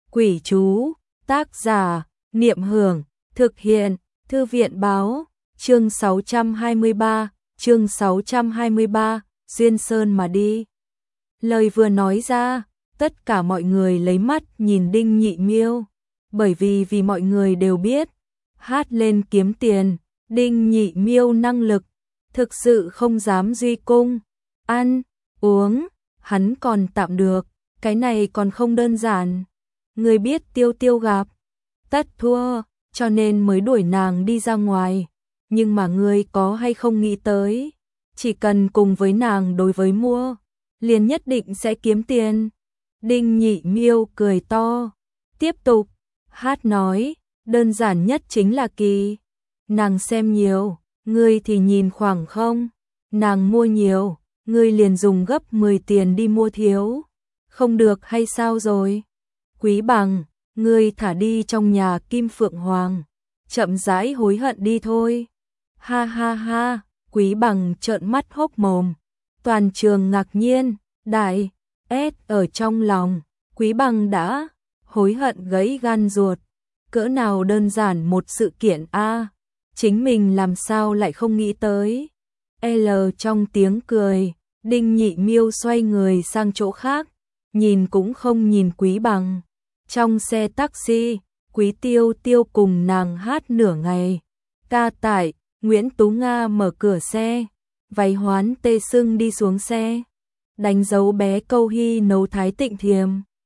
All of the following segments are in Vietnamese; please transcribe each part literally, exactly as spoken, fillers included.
Quỷ chú, tác giả, Niệm Hưởng, thực hiện, Thư viện báo, chương sáu trăm hai mươi ba, chương sáu trăm hai mươi ba, duyên sơn mà đi. Lời vừa nói ra, tất cả mọi người lấy mắt nhìn Đinh Nhị Miêu, bởi vì vì mọi người đều biết, hát lên kiếm tiền, Đinh Nhị Miêu năng lực, thực sự không dám duy cung, ăn, uống, hắn còn tạm được, cái này còn không đơn giản. Người biết Tiêu Tiêu gặp tất thua, cho nên mới đuổi nàng đi ra ngoài, nhưng mà ngươi có hay không nghĩ tới, chỉ cần cùng với nàng đối với mua, liền nhất định sẽ kiếm tiền. Đinh Nhị Miêu cười to, tiếp tục, hát nói, đơn giản nhất chính là kỳ, nàng xem nhiều, ngươi thì nhìn khoảng không, nàng mua nhiều, ngươi liền dùng gấp mười tiền đi mua thiếu, không được hay sao rồi? Quý Bằng, ngươi thả đi trong nhà Kim Phượng Hoàng, chậm rãi hối hận đi thôi. Ha ha ha, Quý Bằng trợn mắt hốc mồm, toàn trường ngạc nhiên, đại, ét ở trong lòng, Quý Bằng đã hối hận gãy gan ruột, cỡ nào đơn giản một sự kiện a, chính mình làm sao lại không nghĩ tới. L trong tiếng cười, Đinh Nhị Miêu xoay người sang chỗ khác, nhìn cũng không nhìn Quý Bằng. Trong xe taxi, Quý Tiêu Tiêu cùng nàng hát nửa ngày. Ca tải, Nguyễn Tú Nga mở cửa xe, váy hoán tê sưng đi xuống xe, đánh dấu bé Câu Hy nấu Thái Tịnh Thiềm.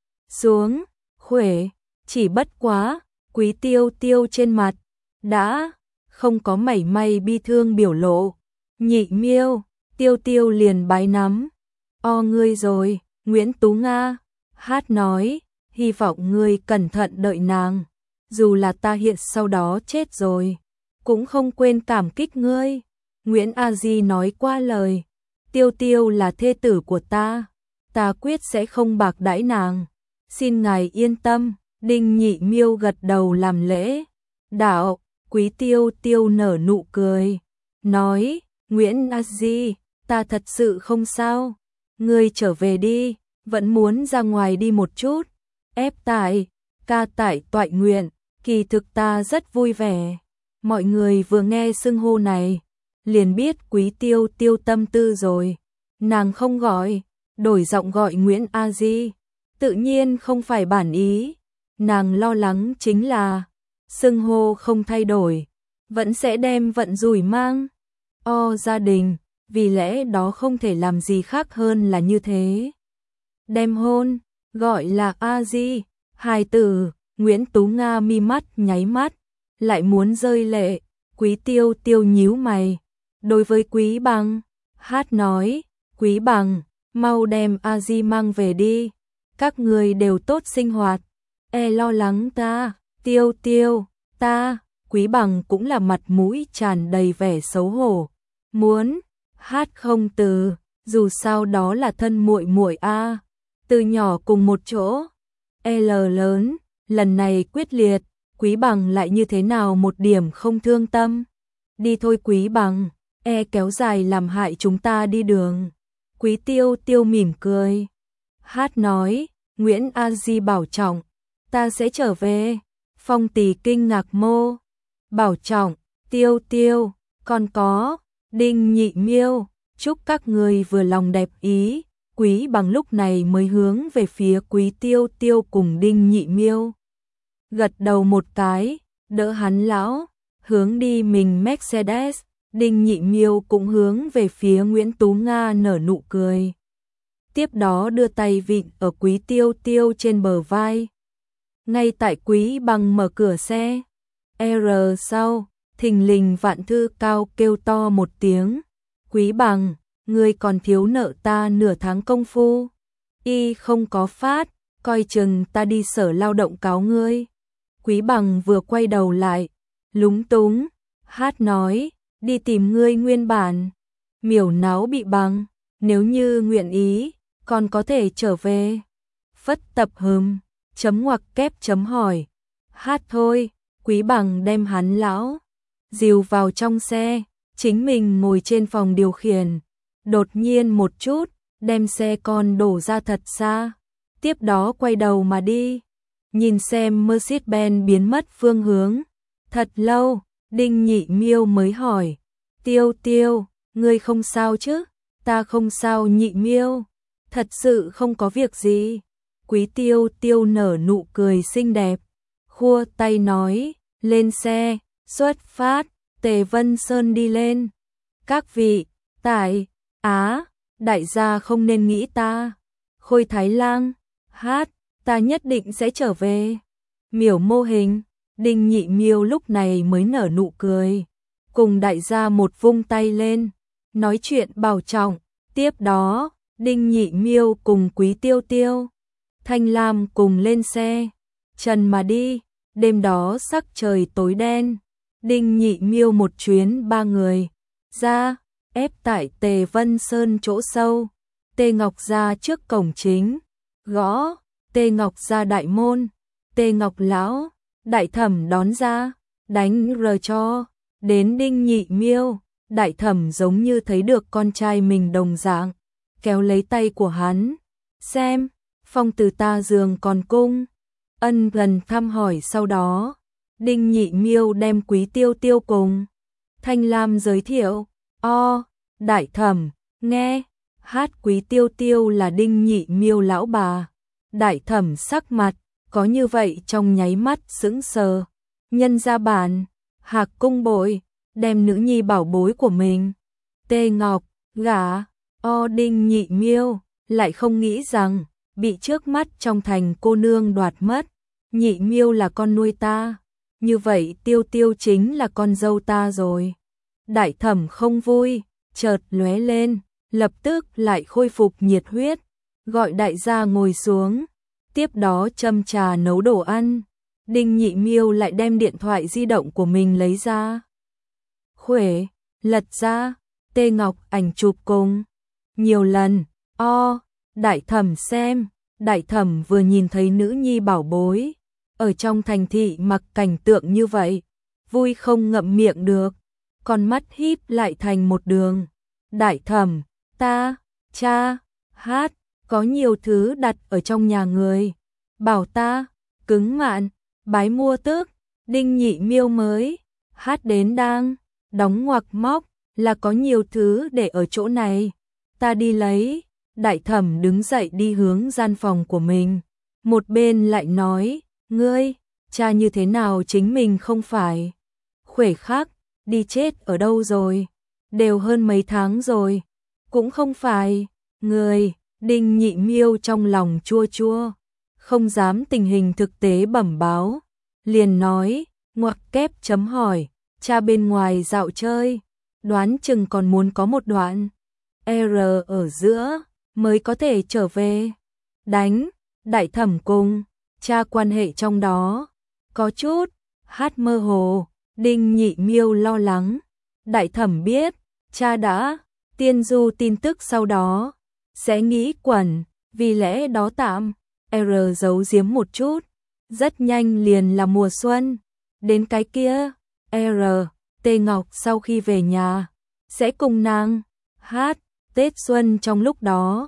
Xuống, khuể, chỉ bất quá, Quý Tiêu Tiêu trên mặt, đã không có mảy may bi thương biểu lộ. Nhị Miêu, Tiêu Tiêu liền bái nắm. O ngươi rồi, Nguyễn Tú Nga, hát nói, hy vọng ngươi cẩn thận đợi nàng, dù là ta hiện sau đó chết rồi, cũng không quên cảm kích ngươi. Nguyễn A Di nói qua lời, Tiêu Tiêu là thê tử của ta, ta quyết sẽ không bạc đãi nàng, xin ngài yên tâm. Đinh Nhị Miêu gật đầu làm lễ. Đạo, Quý Tiêu Tiêu nở nụ cười, nói, Nguyễn A Di, ta thật sự không sao, ngươi trở về đi, vẫn muốn ra ngoài đi một chút. Ép tại, ca tải toại nguyện, kỳ thực ta rất vui vẻ. Mọi người vừa nghe xưng hô này, liền biết Quý Tiêu Tiêu tâm tư rồi. Nàng không gọi, đổi giọng gọi Nguyễn A Di, tự nhiên không phải bản ý. Nàng lo lắng chính là, xưng hô không thay đổi, vẫn sẽ đem vận rủi mang. O gia đình, vì lẽ đó không thể làm gì khác hơn là như thế. Đem hôn, gọi là A Di, hài tử. Nguyễn Tú Nga mi mắt nháy mắt, lại muốn rơi lệ. Quý Tiêu Tiêu nhíu mày, đối với Quý Bằng, hát nói, Quý Bằng, mau đem A Di mang về đi, các người đều tốt sinh hoạt. E lo lắng ta, Tiêu Tiêu, ta. Quý Bằng cũng là mặt mũi tràn đầy vẻ xấu hổ, muốn hát không từ, dù sao đó là thân muội muội a, từ nhỏ cùng một chỗ. L lớn, lần này quyết liệt, Quý Bằng lại như thế nào một điểm không thương tâm. Đi thôi Quý Bằng, e kéo dài làm hại chúng ta đi đường. Quý Tiêu Tiêu mỉm cười, hát nói, Nguyễn A Di bảo trọng, ta sẽ trở về. Phong Tỳ kinh ngạc mô, bảo trọng, Tiêu Tiêu, còn có, Đinh Nhị Miêu, chúc các người vừa lòng đẹp ý. Quý Bằng lúc này mới hướng về phía Quý Tiêu Tiêu cùng Đinh Nhị Miêu, gật đầu một cái, đỡ hắn lão, hướng đi mình Mercedes. Đinh Nhị Miêu cũng hướng về phía Nguyễn Tú Nga nở nụ cười, tiếp đó đưa tay vịn ở Quý Tiêu Tiêu trên bờ vai. Ngay tại Quý Bằng mở cửa xe, R sau, thình lình Vạn Thư Cao kêu to một tiếng, Quý Bằng, ngươi còn thiếu nợ ta nửa tháng công phu, y không có phát, coi chừng ta đi sở lao động cáo ngươi. Quý Bằng vừa quay đầu lại, lúng túng, hát nói, đi tìm ngươi nguyên bản, miểu náo bị bằng, nếu như nguyện ý, còn có thể trở về. Phất tập hừm, chấm ngoặc kép chấm hỏi, hát thôi. Quý Bằng đem hắn lão dìu vào trong xe, chính mình ngồi trên phòng điều khiển, đột nhiên một chút, đem xe con đổ ra thật xa, tiếp đó quay đầu mà đi. nhìn xem Mercedes-Benz biến mất phương hướng. Thật lâu, Đinh Nhị Miêu mới hỏi, Tiêu Tiêu, ngươi không sao chứ? Ta không sao Nhị Miêu, thật sự không có việc gì. Quý Tiêu Tiêu nở nụ cười xinh đẹp, khua tay nói, lên xe, xuất phát. Tề Vân Sơn đi lên. Các vị, tại, Á, đại gia không nên nghĩ ta. Khôi Thái Lang, hát, ta nhất định sẽ trở về. Miểu mô hình, Đinh Nhị Miêu lúc này mới nở nụ cười. Cùng đại gia một vung tay lên, nói chuyện bảo trọng. Tiếp đó, Đinh Nhị Miêu cùng Quý Tiêu Tiêu, Thanh Lam cùng lên xe. Trần mà đi, đêm đó sắc trời tối đen. Đinh Nhị Miêu một chuyến ba người ra, ép tại Tề Vân Sơn chỗ sâu. Tề Ngọc ra trước cổng chính, gõ, Tề Ngọc ra đại môn. Tề Ngọc lão, đại thẩm đón ra, đánh rờ cho. Đến Đinh Nhị Miêu, đại thẩm giống như thấy được con trai mình đồng dạng, kéo lấy tay của hắn, xem, phong từ ta giường còn cung. Ân gần thăm hỏi sau đó. Đinh Nhị Miêu đem Quý Tiêu Tiêu cùng Thanh Lam giới thiệu, o, đại thẩm, nghe, hát Quý Tiêu Tiêu là Đinh Nhị Miêu lão bà. Đại thẩm sắc mặt, có như vậy trong nháy mắt sững sờ. Nhân gia bản, Hạc Cung Bội, đem nữ nhi bảo bối của mình, Tề Ngọc, gả, o Đinh Nhị Miêu, lại không nghĩ rằng, bị trước mắt trong thành cô nương đoạt mất. Nhị Miêu là con nuôi ta. Như vậy Tiêu Tiêu chính là con dâu ta rồi. Đại thẩm không vui, chợt lóe lên, lập tức lại khôi phục nhiệt huyết, gọi đại gia ngồi xuống, tiếp đó châm trà nấu đồ ăn. Đinh Nhị Miêu lại đem điện thoại di động của mình lấy ra. Khuể, lật ra, Tề Ngọc ảnh chụp cùng. Nhiều lần, o, đại thẩm xem, đại thẩm vừa nhìn thấy nữ nhi bảo bối. Ở trong thành thị mặc cảnh tượng như vậy, vui không ngậm miệng được, con mắt híp lại thành một đường. Đại thẩm, ta, cha, hát, có nhiều thứ đặt ở trong nhà người. Bảo ta, cứng mạn, bái mua tước, Đinh Nhị Miêu mới, hát đến đang, đóng ngoặc móc, là có nhiều thứ để ở chỗ này. Ta đi lấy. Đại thẩm đứng dậy đi hướng gian phòng của mình. Một bên lại nói, ngươi, cha như thế nào chính mình không phải. Khuể khắc, đi chết ở đâu rồi? Đều hơn mấy tháng rồi. Cũng không phải. Người, Đinh Nhị Miêu trong lòng chua chua, không dám tình hình thực tế bẩm báo. Liền nói, ngoặc kép chấm hỏi, cha bên ngoài dạo chơi, đoán chừng còn muốn có một đoạn R ở giữa mới có thể trở về. Đánh, đại thẩm cùng cha quan hệ trong đó có chút hát mơ hồ. Đinh Nhị Miêu lo lắng, đại thẩm biết cha đã tiên du tin tức sau đó sẽ nghĩ quẩn, vì lẽ đó tạm R giấu giếm một chút, rất nhanh liền là mùa xuân. Đến cái kia R, Tề Ngọc sau khi về nhà sẽ cùng nàng hát Tết xuân, trong lúc đó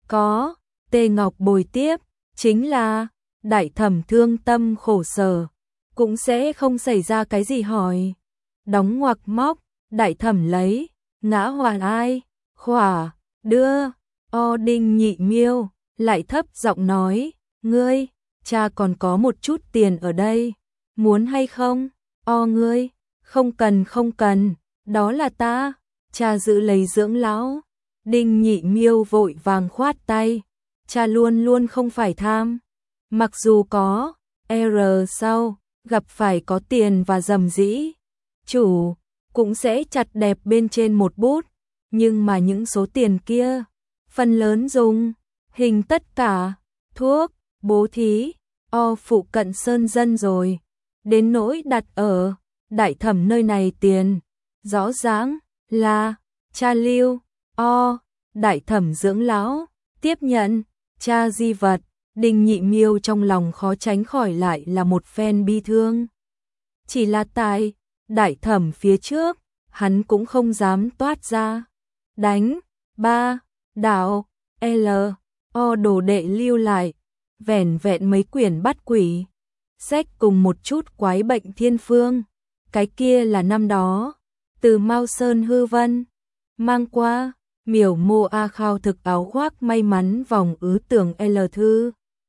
có Tề Ngọc bồi tiếp, chính là đại thẩm thương tâm khổ sở, cũng sẽ không xảy ra cái gì hỏi. Đóng ngoặc móc, đại thẩm lấy, ngã hoàn ai, khỏa, đưa, o Đinh Nhị Miêu, lại thấp giọng nói, ngươi, cha còn có một chút tiền ở đây, muốn hay không, o ngươi, không cần không cần, đó là ta, cha giữ lấy dưỡng lão. Đinh Nhị Miêu vội vàng khoát tay, cha luôn luôn không phải tham, mặc dù có R sau, gặp phải có tiền và dầm dĩ, chủ cũng sẽ chặt đẹp bên trên một bút, nhưng mà những số tiền kia, phần lớn dùng hình tất cả, thuốc, bố thí, o phụ cận sơn dân rồi, đến nỗi đặt ở đại thẩm nơi này tiền, rõ ràng là cha lưu, o, đại thẩm dưỡng lão, tiếp nhận, cha di vật. Đinh Nhị Miêu trong lòng khó tránh khỏi lại là một phen bi thương. Chỉ là tại đại thẩm phía trước, hắn cũng không dám toát ra. Đánh, ba, đạo, L, O đồ đệ lưu lại, vẻn vẹn mấy quyển bắt quỷ, Sách cùng một chút quái bệnh thiên phương. Cái kia là năm đó, từ Mao Sơn Hư Vân mang qua, miểu mô A Khao thực áo khoác may mắn vòng ứ tưởng L thư.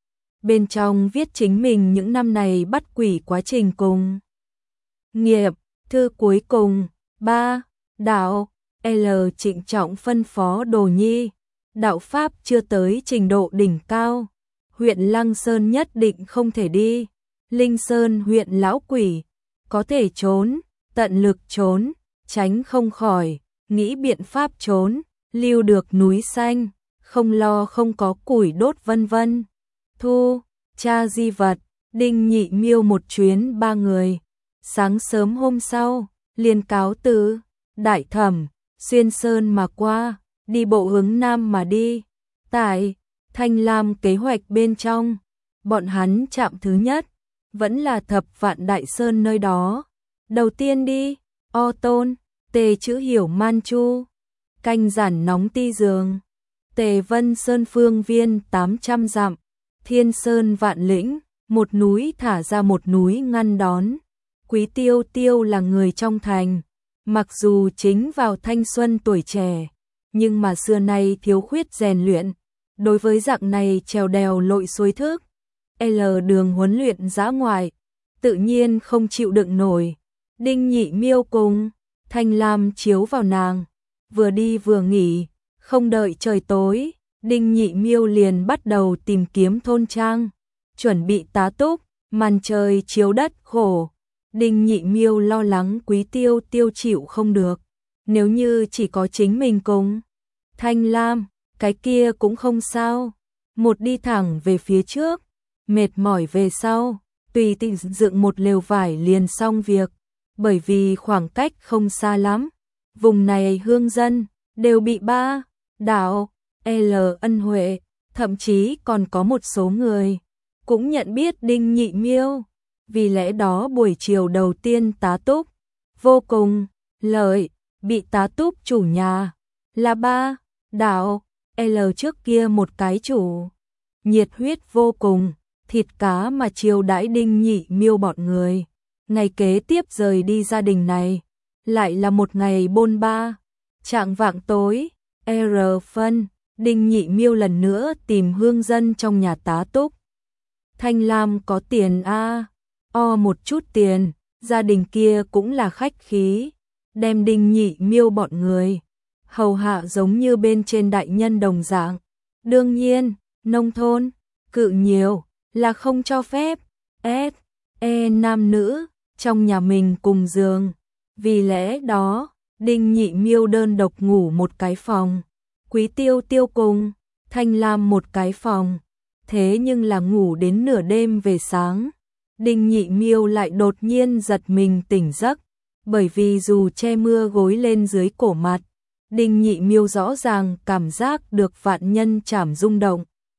Bên trong viết chính mình những năm này bắt quỷ quá trình cùng nghiệp, thư cuối cùng, ba đạo, L trịnh trọng phân phó Đồ Nhi, đạo Pháp chưa tới trình độ đỉnh cao, huyện Lăng Sơn nhất định không thể đi, Linh Sơn huyện lão quỷ, có thể trốn, tận lực trốn, tránh không khỏi, nghĩ biện pháp trốn, lưu được núi xanh, không lo không có củi đốt vân vân. Thu, cha di vật, Đinh Nhị Miêu một chuyến ba người. Sáng sớm hôm sau, liền cáo từ, đại thẩm, xuyên sơn mà qua, đi bộ hướng nam mà đi. Tại Thanh Lam kế hoạch bên trong, bọn hắn chạm thứ nhất, vẫn là Thập Vạn Đại Sơn nơi đó. Đầu tiên đi, O Tôn, Tề chữ hiểu Man Chu, canh giản nóng ti giường, Tề Vân Sơn phương viên tám trăm dặm, Thiên Sơn vạn lĩnh, một núi thả ra một núi ngăn đón. Quý Tiêu Tiêu là người trong thành, mặc dù chính vào thanh xuân tuổi trẻ, nhưng mà xưa nay thiếu khuyết rèn luyện, đối với dạng này trèo đèo lội suối thức, L đường huấn luyện dã ngoại, tự nhiên không chịu đựng nổi. Đinh Nhị Miêu cùng Thanh Lam chiếu vào nàng, vừa đi vừa nghỉ, không đợi trời tối, Đinh Nhị Miêu liền bắt đầu tìm kiếm thôn trang, chuẩn bị tá túc, màn trời chiếu đất khổ. Đinh Nhị Miêu lo lắng Quý Tiêu Tiêu chịu không được, nếu như chỉ có chính mình cùng Thanh Lam, cái kia cũng không sao, một đi thẳng về phía trước, mệt mỏi về sau, tùy tiện dựng một lều vải liền xong việc, bởi vì khoảng cách không xa lắm, vùng này hương dân đều bị ba đạo L ân huệ, thậm chí còn có một số người cũng nhận biết Đinh Nhị Miêu, vì lẽ đó buổi chiều đầu tiên tá túc vô cùng lợi, bị tá túc chủ nhà là ba đạo L trước kia một cái chủ nhiệt huyết vô cùng, thịt cá mà chiều đãi Đinh Nhị Miêu bọn người. Ngày kế tiếp rời đi gia đình này, lại là một ngày bôn ba. Trạng vạng tối, R phân, Đinh Nhị Miêu lần nữa tìm hương dân trong nhà tá túc. Thanh Lam có tiền a, o một chút tiền, gia đình kia cũng là khách khí, đem Đinh Nhị Miêu bọn người hầu hạ giống như bên trên đại nhân đồng dạng. Đương nhiên, nông thôn cự nhiều là không cho phép S E nam nữ trong nhà mình cùng giường, vì lẽ đó Đinh Nhị Miêu đơn độc ngủ một cái phòng, Quý Tiêu Tiêu cùng Thanh Lam một cái phòng. Thế nhưng là ngủ đến nửa đêm về sáng, Đinh Nhị Miêu lại đột nhiên giật mình tỉnh giấc, bởi vì dù che mưa gối lên dưới cổ mặt, Đinh Nhị Miêu rõ ràng cảm giác được vạn nhân chảm rung động.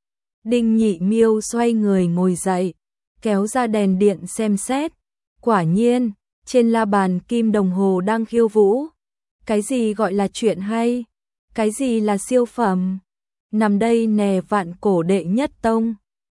Đinh Nhị Miêu xoay người ngồi dậy, kéo ra đèn điện xem xét, quả nhiên, trên la bàn kim đồng hồ đang khiêu vũ. Cái gì gọi là chuyện hay? Cái gì là siêu phẩm? Nằm đây nè vạn cổ đệ nhất tông.